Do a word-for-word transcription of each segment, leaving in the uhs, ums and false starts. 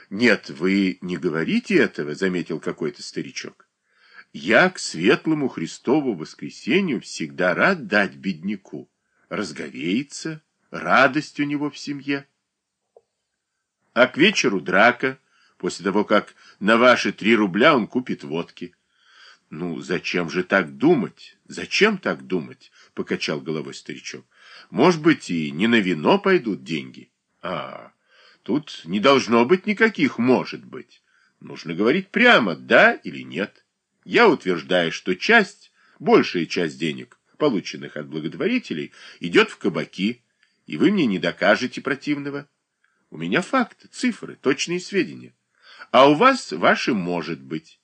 Нет, вы не говорите этого, заметил какой-то старичок. Я к светлому Христову воскресенью всегда рад дать бедняку. Разговеется, радость у него в семье. А к вечеру драка, после того, как на ваши три рубля он купит водки. Ну, зачем же так думать? Зачем так думать? Покачал головой старичок. Может быть, и не на вино пойдут деньги. А, тут не должно быть никаких «может быть». Нужно говорить прямо, да или нет. Я утверждаю, что часть, большая часть денег, полученных от благотворителей, идет в кабаки, и вы мне не докажете противного. У меня факты, цифры, точные сведения. А у вас ваши «может быть».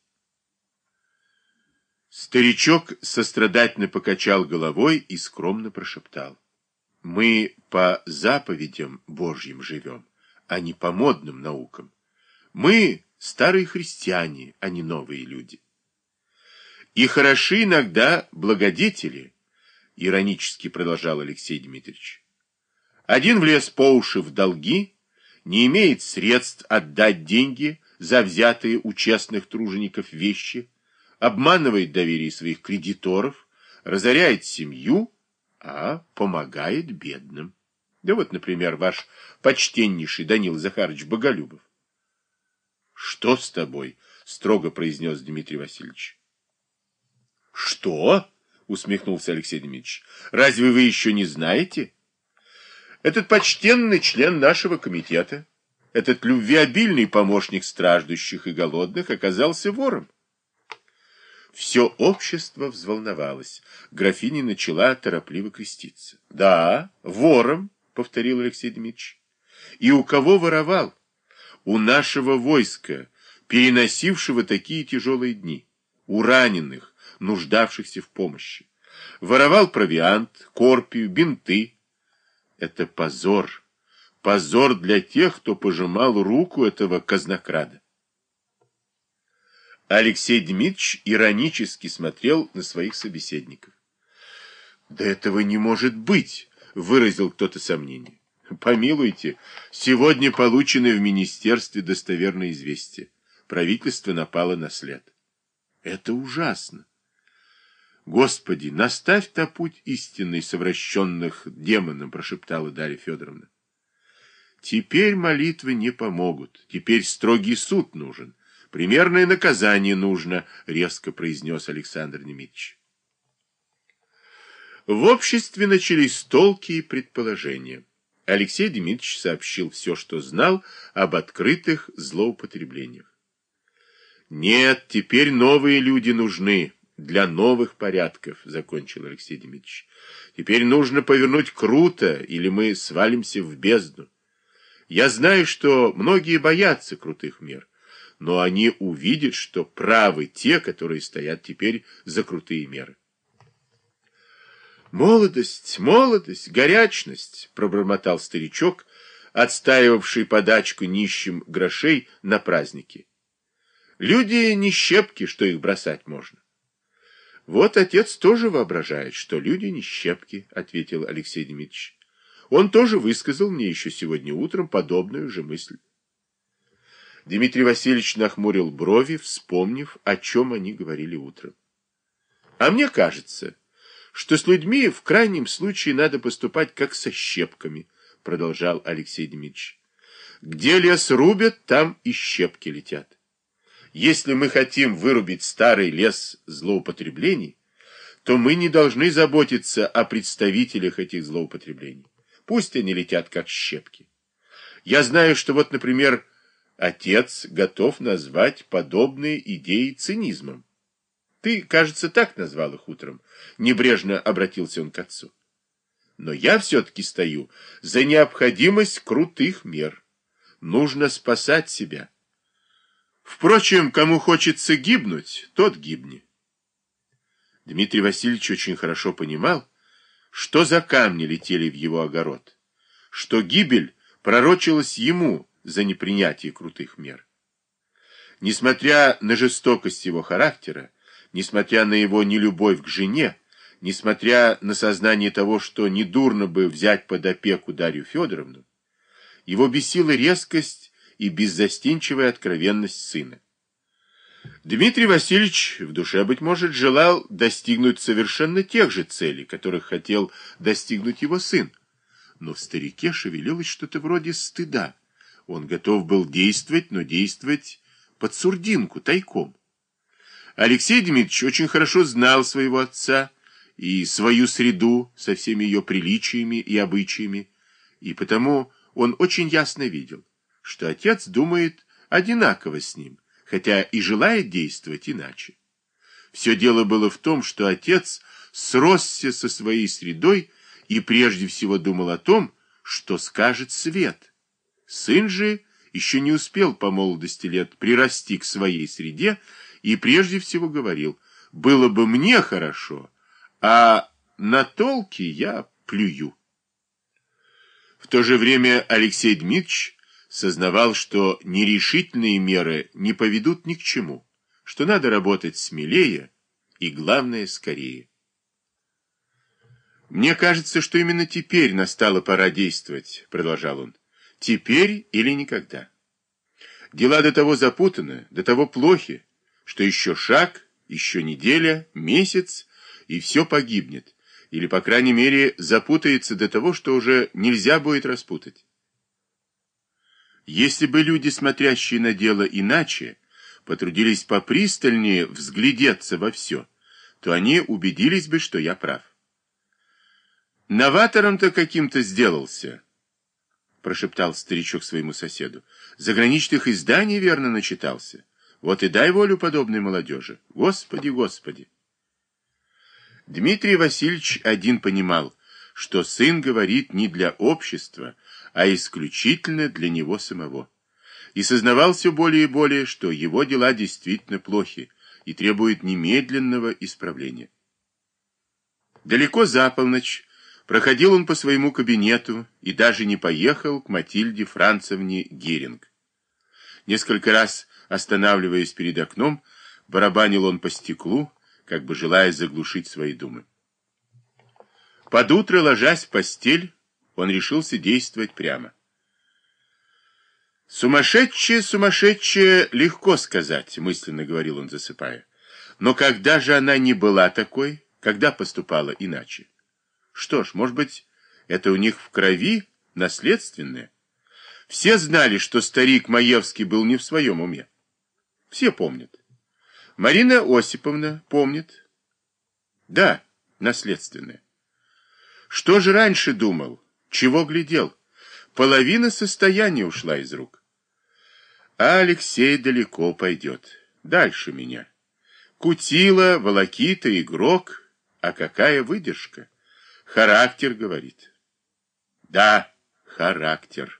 Старичок сострадательно покачал головой и скромно прошептал. Мы по заповедям Божьим живем, а не по модным наукам. Мы старые христиане, а не новые люди. И хороши иногда благодетели, иронически продолжал Алексей Дмитриевич. Один влез по уши в долги, не имеет средств отдать деньги за взятые у честных тружеников вещи, обманывает доверие своих кредиторов, разоряет семью, а помогает бедным. Да вот, например, ваш почтеннейший Данил Захарович Боголюбов. — Что с тобой? — строго произнес Дмитрий Васильевич. — Что? — усмехнулся Алексей Дмитриевич. — Разве вы еще не знаете? Этот почтенный член нашего комитета, этот любвеобильный помощник страждущих и голодных оказался вором. Все общество взволновалось. Графиня начала торопливо креститься. — Да, вором, — повторил Алексей Дмитриевич. — И у кого воровал? У нашего войска, переносившего такие тяжелые дни. У раненых, нуждавшихся в помощи. Воровал провиант, корпию, бинты. Это позор. Позор для тех, кто пожимал руку этого казнокрада. Алексей Дмитриевич иронически смотрел на своих собеседников. «Да этого не может быть!» — выразил кто-то сомнение. «Помилуйте, сегодня получены в министерстве достоверные известия. Правительство напало на след. Это ужасно. Господи, наставь-то путь истинный совращенных демоном!» — прошептала Дарья Федоровна. «Теперь молитвы не помогут. Теперь строгий суд нужен. Примерное наказание нужно», — резко произнес Александр Дмитриевич. В обществе начались толки и предположения. Алексей Дмитриевич сообщил все, что знал об открытых злоупотреблениях. «Нет, теперь новые люди нужны для новых порядков», — закончил Алексей Дмитриевич. «Теперь нужно повернуть круто, или мы свалимся в бездну. Я знаю, что многие боятся крутых мер, но они увидят, что правы те, которые стоят теперь за крутые меры». «Молодость, молодость, горячность», — пробормотал старичок, отстаивавший подачку нищим грошей на праздники. «Люди не щепки, что их бросать можно». «Вот отец тоже воображает, что люди не щепки», — ответил Алексей Дмитриевич. «Он тоже высказал мне еще сегодня утром подобную же мысль». Дмитрий Васильевич нахмурил брови, вспомнив, о чем они говорили утром. «А мне кажется, что с людьми в крайнем случае надо поступать как со щепками», — продолжал Алексей Дмитриевич. «Где лес рубят, там и щепки летят. Если мы хотим вырубить старый лес злоупотреблений, то мы не должны заботиться о представителях этих злоупотреблений. Пусть они летят как щепки. Я знаю, что вот, например, отец готов назвать подобные идеи цинизмом. Ты, кажется, так назвал их утром. Небрежно обратился он к отцу. Но я все-таки стою за необходимость крутых мер. Нужно спасать себя. Впрочем, кому хочется гибнуть, тот гибни. Дмитрий Васильевич очень хорошо понимал, что за камни летели в его огород, что гибель пророчилась ему за непринятие крутых мер. Несмотря на жестокость его характера, несмотря на его нелюбовь к жене, несмотря на сознание того, что недурно бы взять под опеку Дарью Федоровну, его бесила резкость и беззастенчивая откровенность сына. Дмитрий Васильевич в душе, быть может, желал достигнуть совершенно тех же целей, которых хотел достигнуть его сын. Но в старике шевелилось что-то вроде стыда. Он готов был действовать, но действовать под сурдинку, тайком. Алексей Дмитриевич очень хорошо знал своего отца и свою среду со всеми ее приличиями и обычаями, и потому он очень ясно видел, что отец думает одинаково с ним, хотя и желает действовать иначе. Все дело было в том, что отец сросся со своей средой и прежде всего думал о том, что скажет свет. Сын же еще не успел по молодости лет прирасти к своей среде и прежде всего говорил: «Было бы мне хорошо, а на толки я плюю». В то же время Алексей Дмитриевич сознавал, что нерешительные меры не поведут ни к чему, что надо работать смелее и, главное, скорее. «Мне кажется, что именно теперь настала пора действовать», — продолжал он. «Теперь или никогда. Дела до того запутаны, до того плохи, что еще шаг, еще неделя, месяц, и все погибнет, или, по крайней мере, запутается до того, что уже нельзя будет распутать. Если бы люди, смотрящие на дело иначе, потрудились попристальнее взглядеться во все, то они убедились бы, что я прав». «Новатором-то каким-то сделался», — прошептал старичок своему соседу. «Заграничных изданий верно начитался. Вот и дай волю подобной молодежи. Господи, Господи!» Дмитрий Васильевич один понимал, что сын говорит не для общества, а исключительно для него самого. И сознавал все более и более, что его дела действительно плохи и требуют немедленного исправления. Далеко за полночь проходил он по своему кабинету и даже не поехал к Матильде Францевне Геринг. Несколько раз, останавливаясь перед окном, барабанил он по стеклу, как бы желая заглушить свои думы. Под утро, ложась в постель, он решился действовать прямо. «Сумасшедшее, сумасшедшее, легко сказать», — мысленно говорил он, засыпая. «Но когда же она не была такой, когда поступала иначе? Что ж, может быть, это у них в крови наследственное? Все знали, что старик Маевский был не в своем уме. Все помнят. Марина Осиповна помнит. Да, наследственное. Что же раньше думал? Чего глядел? Половина состояния ушла из рук. А Алексей далеко пойдет. Дальше меня. Кутила, волокита, игрок. А какая выдержка? Характер, говорит. Да, характер.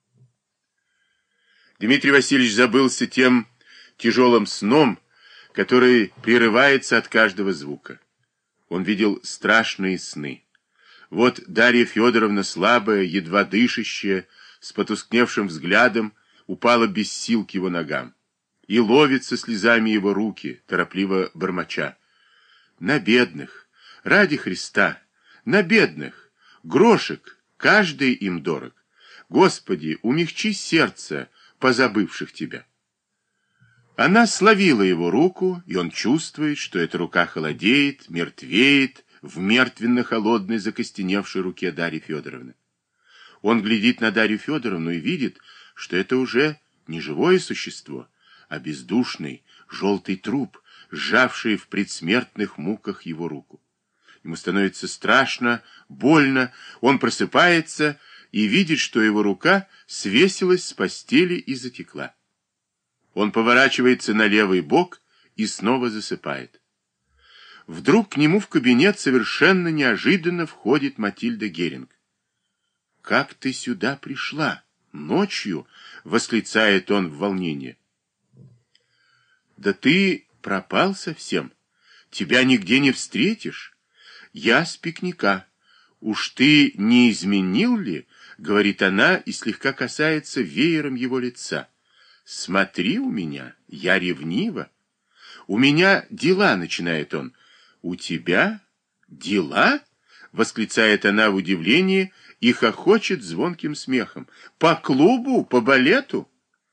Дмитрий Васильевич забылся тем тяжелым сном, который прерывается от каждого звука. Он видел страшные сны. Вот Дарья Федоровна, слабая, едва дышащая, с потускневшим взглядом, упала без сил к его ногам. И ловится слезами его руки, торопливо бормоча: «На бедных, ради Христа, на бедных, грошек, каждый им дорог. Господи, умягчи сердце позабывших тебя». Она словила его руку, и он чувствует, что эта рука холодеет, мертвеет в мертвенно-холодной закостеневшей руке Дарьи Федоровны. Он глядит на Дарью Федоровну и видит, что это уже не живое существо, а бездушный желтый труп, сжавший в предсмертных муках его руку. Ему становится страшно, больно, он просыпается и видит, что его рука свесилась с постели и затекла. Он поворачивается на левый бок и снова засыпает. Вдруг к нему в кабинет совершенно неожиданно входит Матильда Геринг. «Как ты сюда пришла? Ночью?» — восклицает он в волнении. «Да ты пропал совсем. Тебя нигде не встретишь. Я с пикника. Уж ты не изменил ли?» — говорит она и слегка касается веером его лица. «Смотри у меня, я ревнива. У меня дела», — начинает он. «У тебя дела?» — восклицает она в удивлении и хохочет звонким смехом. «По клубу, по балету?»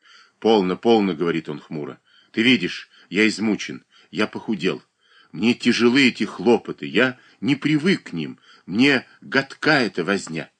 Полно, полно, говорит он хмуро. Ты видишь, я измучен, я похудел. Мне тяжелы эти хлопоты, я не привык к ним, мне гадка эта возня.